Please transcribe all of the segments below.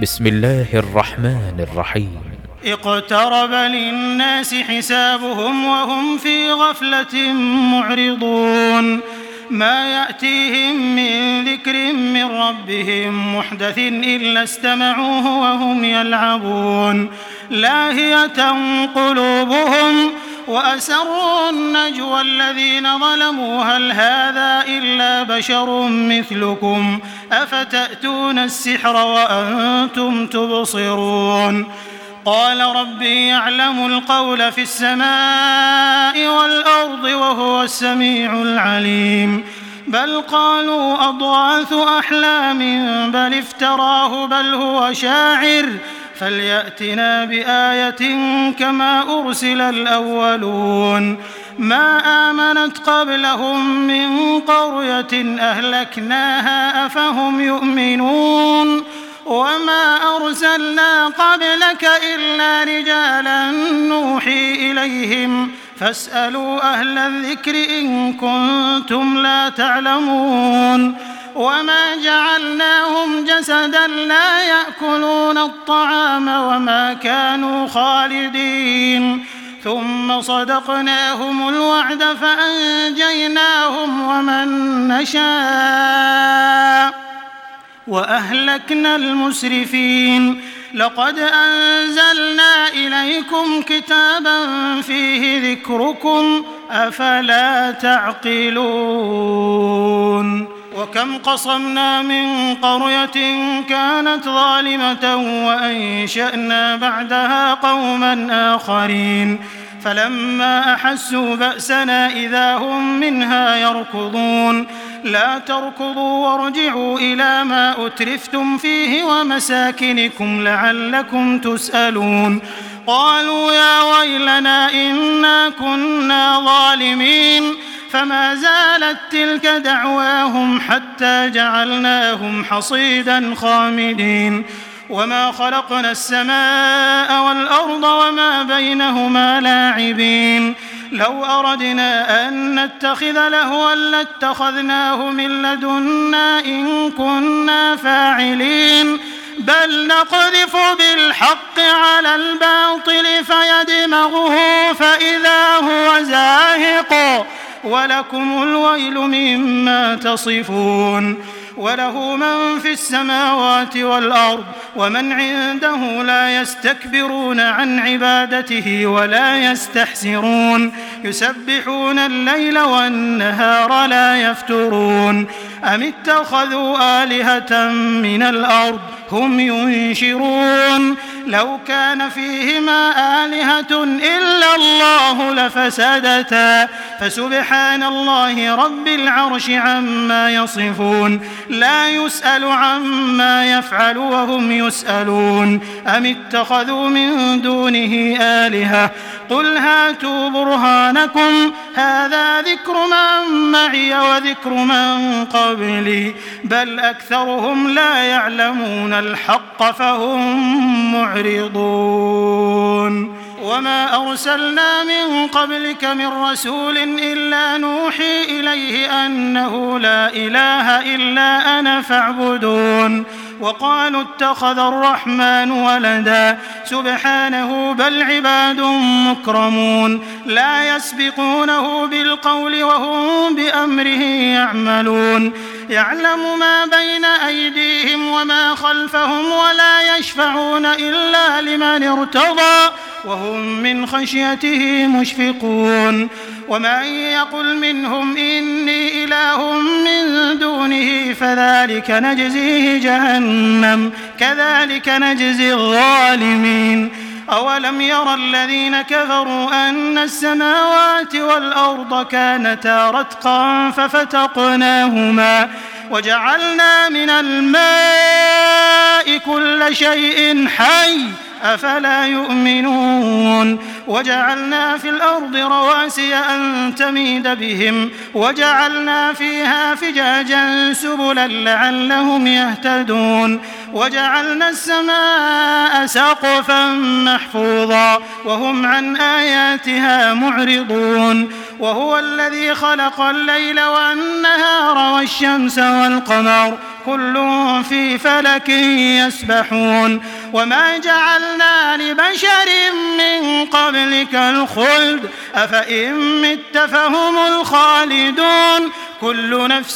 بسم الله الرحمن الرحيم. اقترب للناس حسابهم وهم في غفلة معرضون. ما يأتيهم من ذكر من ربهم محدث إلا استمعوه وهم يلعبون لاهية قلوبهم وأسروا النجوى الذين ظلموا هل هذا إلا بشر مثلكم أفتأتون السحر وأنتم تبصرون. قال ربي يعلم القول في السماء والأرض وهو السميع العليم. بل قالوا أضغاث أحلام بل افتراه بل هو شاعر فليأتنا بآية كما أرسل الأولون. ما آمنت قبلهم من قرية أهلكناها أفهم يؤمنون. وما أرسلنا قبلك إلا رجالا نوحي إليهم فاسألوا أهل الذكر إن كنتم لا تعلمون. وما جعلناهم جسدا لا يأكلون الطعام وما كانوا خالدين ثم صدقناهم الوعد فأنجيناهم ومن نشاء وأهلكنا المسرفين. لقد أنزلنا إليكم كتابا فيه ذكركم أفلا تعقلون. وكم قصمنا من قرية كانت ظالمة وأنشأنا بعدها قوما آخرين فلما أحسوا بأسنا إذا هم منها يركضون. لا تركضوا وارجعوا إلى ما أترفتم فيه ومساكنكم لعلكم تسألون. قالوا يا ويلنا إنا كنا ظالمين فما زالت تلك دعواهم حتى جعلناهم حصيدا خامدين. وما خلقنا السماء والأرض وما بينهما لاعبين. لو أردنا أن نتخذ لهوا لاتخذناه من لدنا إن كنا فاعلين. بل نقذف بالحق على الباطل فيدمغه فإذا هو زاهق ولكم الويل مما تصفون. وله من في السماوات والأرض ومن عنده لا يستكبرون عن عبادته ولا يستحسرون. يسبحون الليل والنهار لا يفترون. أم اتخذوا آلهة من الأرض هم ينشرون. لو كان فيهما آلهة إلا الله لفسدتا فسبحان الله رب العرش عما يصفون. لا يسأل عما يفعل وهم يسألون. أم اتخذوا من دونه آلهة قل هاتوا برهانكم هذا ذكر من معي وذكر من قبلي بل أكثرهم لا يعلمون الحق فهم معرضون. وما أرسلنا من قبلك من رسول إلا نوحي إليه أنه لا إله إلا أنا فاعبدون. وقالوا اتخذ الرحمن ولدا سبحانه بل عباد مكرمون لا يسبقونه بالقول وهم بأمره يعملون. يعلم ما بين أيديهم وما خلفهم ولا يشفعون إلا لمن ارتضى وهم من خشيته مشفقون. ومن يقل منهم إني إله من دونه فذلك نجزيه جهنم كذلك نجزي الظالمين. أولم ير الذين كفروا أن السماوات والأرض كانتا رتقا ففتقناهما وجعلنا من الماء كل شيء حي أفلا يؤمنون. وجعلنا في الأرض رواسي أن تميد بهم وجعلنا فيها فجاجا سبلا لعلهم يهتدون. وجعلنا السماء سقفا محفوظا وهم عن آياتها معرضون. وهو الذي خلق الليل والنهار والشمس والقمر كل في فلك يسبحون وما جعلنا لبشر من قبلك الخلد أفإن مت فهم الخالدون كل نفس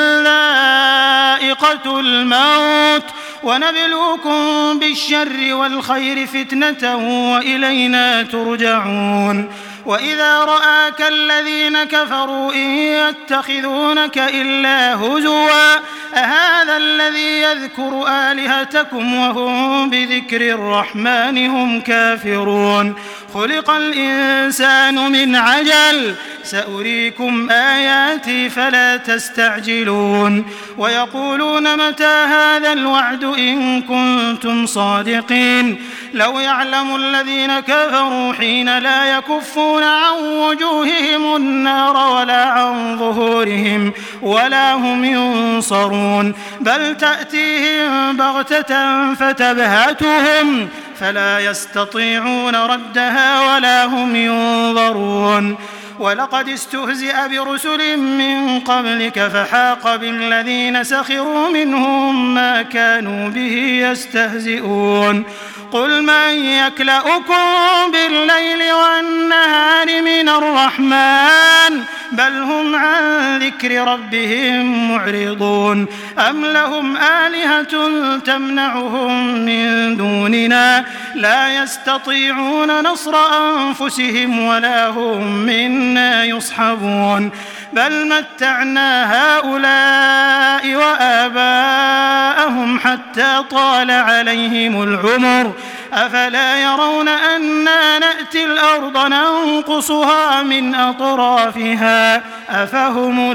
ذائقة الموت ونبلوكم بالشر والخير فتنة وإلينا ترجعون وإذا رآك الذين كفروا إن يتخذونك إلا هزوا أهذا الذي يذكر آلهتكم وهم بذكر الرحمن هم كافرون خلق الإنسان من عجل سأريكم آياتي فلا تستعجلون ويقولون متى هذا الوعد إن كنتم صادقين لو يعلم الذين كفروا حين لا يكفون عن وجوههم النار ولا عن ظهورهم ولا هم ينصرون بل تأتيهم بغتة فتبهتهم فلا يستطيعون ردها ولا هم ينظرون ولقد استهزئ برسل من قبلك فحاق بالذين سخروا منهم ما كانوا به يستهزئون قل من يكلؤكم بالليل والنهار من الرحمن بل هم عن ذكر ربهم معرضون أم لهم آلهة تمنعهم من دوننا لا يستطيعون نصر أنفسهم ولا هم منا يصحبون بل متعنا هؤلاء وآباءهم حتى طال عليهم العمر أفلا يرون أنا نأتي الأرض ننقصها من أطرافها أفهم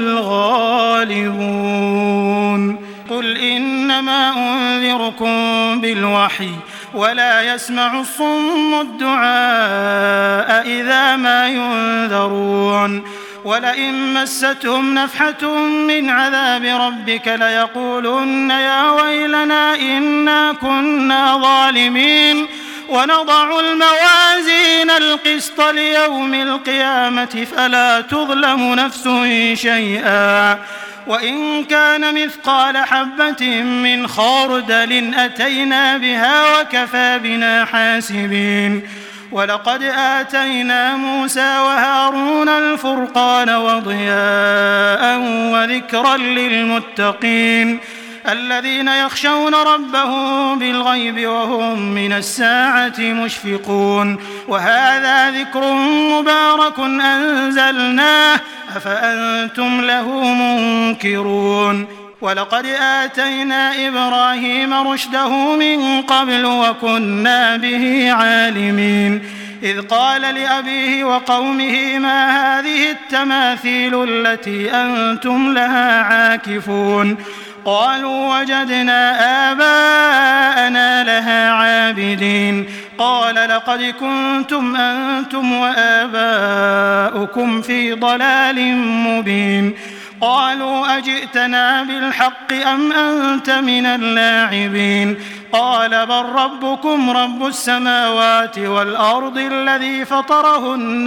الغالبون قل إنما أنذركم بالوحي ولا يسمع الصم الدعاء إذا ما ينذرون ولئن مستهم نفحة من عذاب ربك ليقولن يا ويلنا إنا كنا ظالمين ونضع الموازين القسط ليوم القيامة فلا تظلم نفس شيئا وإن كان مثقال حبة من خردل أتينا بها وكفى بنا حاسبين ولقد آتينا موسى وهارون الفرقان وضياء وذكرا للمتقين الذين يخشون ربهم بالغيب وهم من الساعة مشفقون وهذا ذكر مبارك أنزلناه أفأنتم له منكرون ولقد آتينا إبراهيم رشده من قبل وكنا به عالمين إذ قال لأبيه وقومه ما هذه التماثيل التي أنتم لها عاكفون قالوا وجدنا آباءنا لها عابدين قال لقد كنتم أنتم وآباؤكم في ضلال مبين قالوا أجئتنا بالحق أم أنت من اللاعبين قال بل ربكم رب السماوات والأرض الذي فطرهن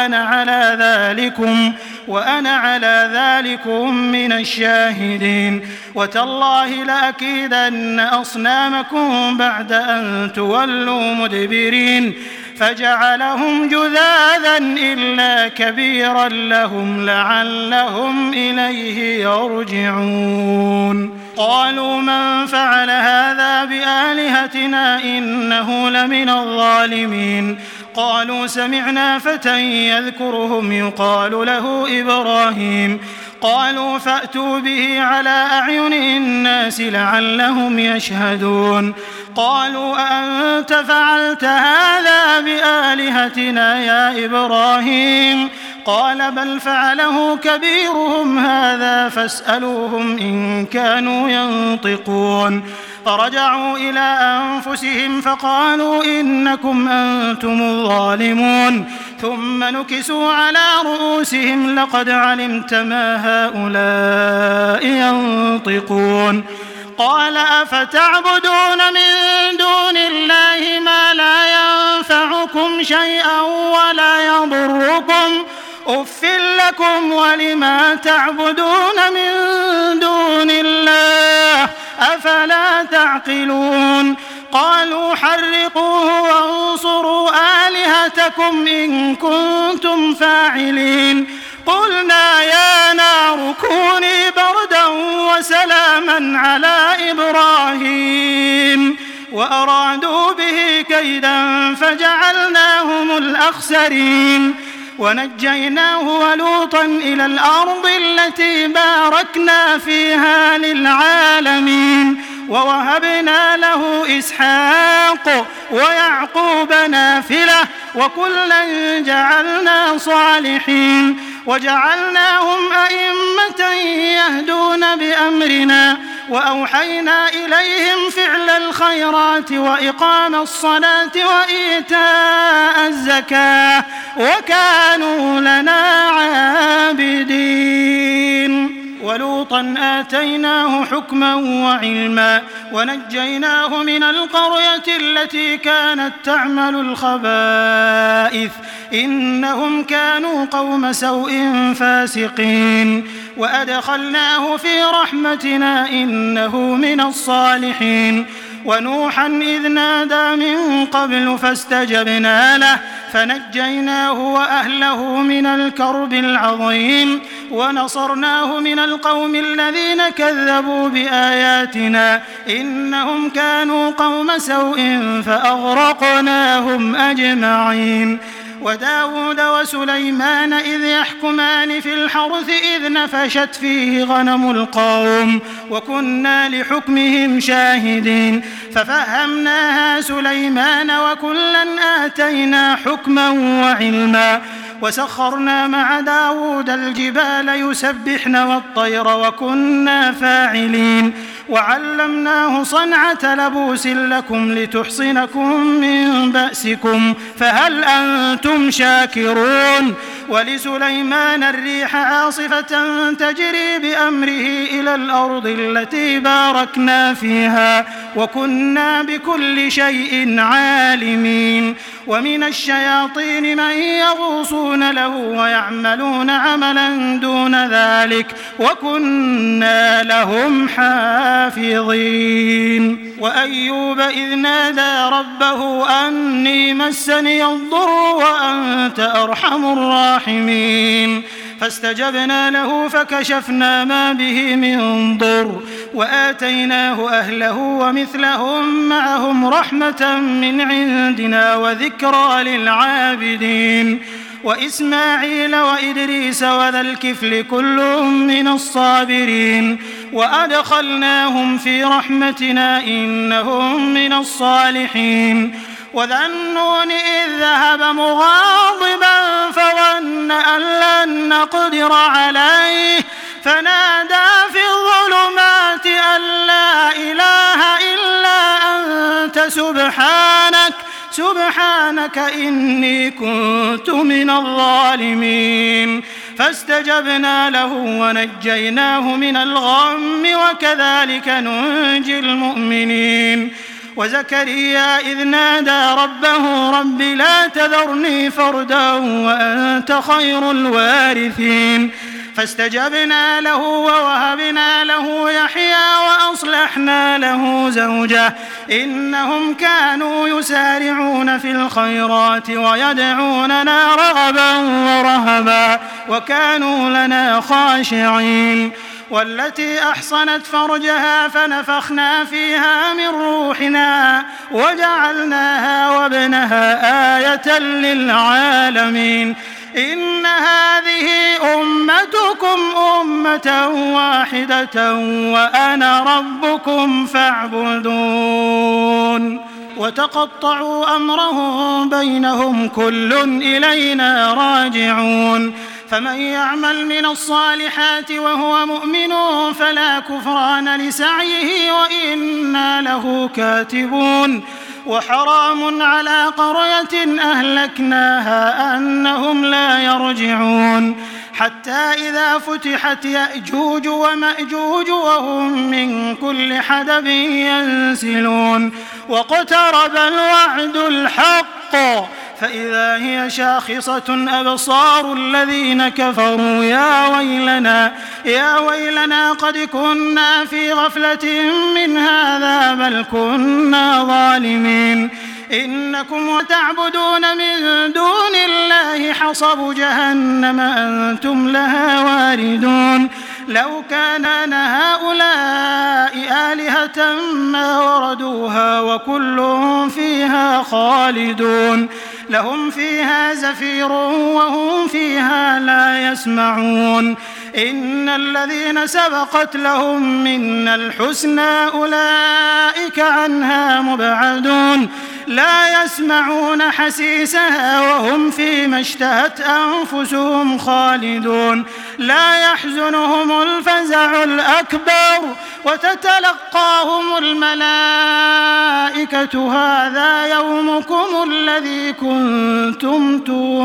وأنا على ذلكم من الشاهدين وتالله لأكيدن أصنامكم بعد أن تولوا مدبرين فجعلهم جذاذا إلا كبيرا لهم لعلهم إليه يرجعون قالوا من فعل هذا بآلهتنا إنه لمن الظالمين قالوا سمعنا فتى يذكرهم يقال له إبراهيم قالوا فأتوا به على أعين الناس لعلهم يشهدون قالوا أأنت فعلت هذا بآلهتنا يا إبراهيم قال بل فعله كبيرهم هذا فاسألوهم إن كانوا ينطقون فرجعوا إلى أنفسهم فقالوا إنكم أنتم الظالمون ثم نكسوا على رؤوسهم لقد علمت ما هؤلاء ينطقون قال أفتعبدون من دون الله ما لا ينفعكم شيئا ولا يضركم أف لكم ولما تعبدون من دون الله أفلا تعقلون قالوا حرقوه وانصروا آلهتكم إن كنتم فاعلين قلنا يا نار كوني بردا وسلاما على إبراهيم وأرادوا به كيدا فجعلناهم الأخسرين ونجيناه ولوطا إلى الأرض التي باركنا فيها للعالمين ووهبنا له إسحاق ويعقوب نافلة وكلا جعلنا صالحين وجعلناهم أئمة يهدون بأمرنا وأوحينا إليهم فعل الخيرات وإقام الصلاة وإيتاء الزكاة وكانوا لنا عابدين ولوطا آتيناه حكما وعلما ونجيناه من القرية التي كانت تعمل الخبائث إنهم كانوا قوم سوء فاسقين وأدخلناه في رحمتنا إنه من الصالحين ونوحا إذ نادى من قبل فاستجبنا له فنجيناه وأهله من الكرب العظيم ونصرناه من القوم الذين كذبوا بآياتنا إنهم كانوا قوم سوء فأغرقناهم أجمعين وداود وسليمان إذ يحكمان في الحرث إذ نفشت فيه غنم القوم وكنا لحكمهم شاهدين ففهمناها سليمان وكلا آتينا حكما وعلما وسخرنا مع داود الجبال يسبحن والطير وكنا فاعلين وعلمناه صنعة لبوس لكم لتحصنكم من بأسكم فهل أنتم شاكرون ولسليمان الريح عاصفة تجري بأمره إلى الأرض التي باركنا فيها وكنا بكل شيء عالمين ومن الشياطين من يغوصون له ويعملون عملا دون ذلك وكنا لهم حافظين وأيوب إذ نادى ربه أني مسني الضر وأنت أرحم الراحمين فاستجبنا له فكشفنا ما به من ضر وآتيناه أهله ومثلهم معهم رحمة من عندنا وذكرى للعابدين وإسماعيل وإدريس وذا الكفل كل من الصابرين وأدخلناهم في رحمتنا إنهم من الصالحين وذا النون إذ ذهب مغاضبا فظن أن لن نقدر عليه فنادى في الظلمات أن لا إله إلا أنت سبحانك إني كنت من الظالمين فاستجبنا له ونجيناه من الغم وكذلك ننجي المؤمنين وزكريا إذ نادى ربه رب لا تذرني فردا وأنت خير الوارثين فاستجبنا له ووهبنا له يحيى وأصلحنا له زوجه إنهم كانوا يسارعون في الخيرات ويدعوننا رغبا ورهبا وكانوا لنا خاشعين والتي أحصنت فرجها فنفخنا فيها من روحنا وجعلناها وابنها آية للعالمين إن هذه أمتكم أمة واحدة وأنا ربكم فاعبدون وتقطعوا أمرهم بينهم كل إلينا راجعون فمن يعمل من الصالحات وهو مؤمن فلا كفران لسعيه وإنا له كاتبون وحرام على قرية أهلكناها أنهم لا يرجعون حتى إذا فتحت يأجوج ومأجوج وهم من كل حدب ينسلون واقترب الوعد الحق فإذا هي شاخصة أبصار الذين كفروا يا ويلنا قد كنا في غفلة من هذا بل كنا ظالمين إنكم وتعبدون من دون الله حصب جهنم أنتم لها واردون لو كان هؤلاء آلهة ما وردوها وكل فيها خالدون لهم فيها زفير وهم فيها لا يسمعون إن الذين سبقت لهم منا الحسنى أولئك عنها مبعدون لا يسمعون حسيسها وهم فيما اشتهت أنفسهم خالدون لا يحزنهم الفزع الأكبر وتتلقاهم الملائكة هذا يومكم الذي كنتم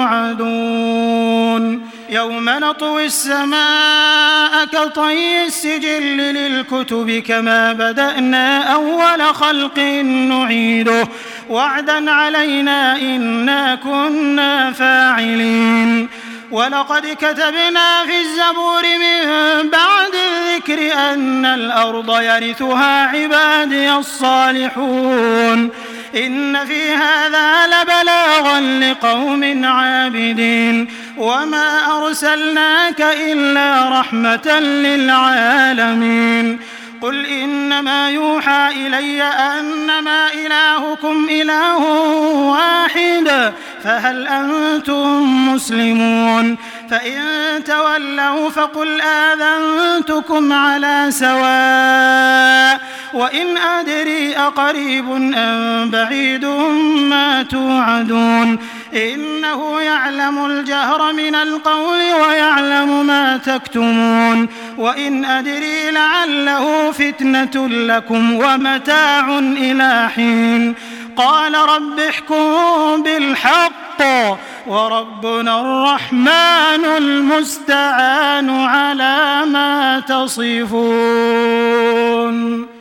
توعدون يوم نطوي السماء كطي السجل للكتب كما بدأنا أول خلق نعيده وعدا علينا إنا كنا فاعلين ولقد كتبنا في الزبور من بعد الذكر أن الأرض يرثها عبادي الصالحون إن في هذا لبلاغا لقوم عابدين وما أرسلناك إلا رحمة للعالمين قل إنما يوحى إلي أنما إلهكم إله واحد فهل أنتم مسلمون فإن تولوا فقل آذنتكم على سواء وإن أدري أقريب أم بعيد ما توعدون إنه يعلم الجهر من القول ويعلم ما تكتمون وإن أدري لعله فتنة لكم ومتاع إلى حين قال رب احكم بالحق وربنا الرحمن المستعان على ما تصفون.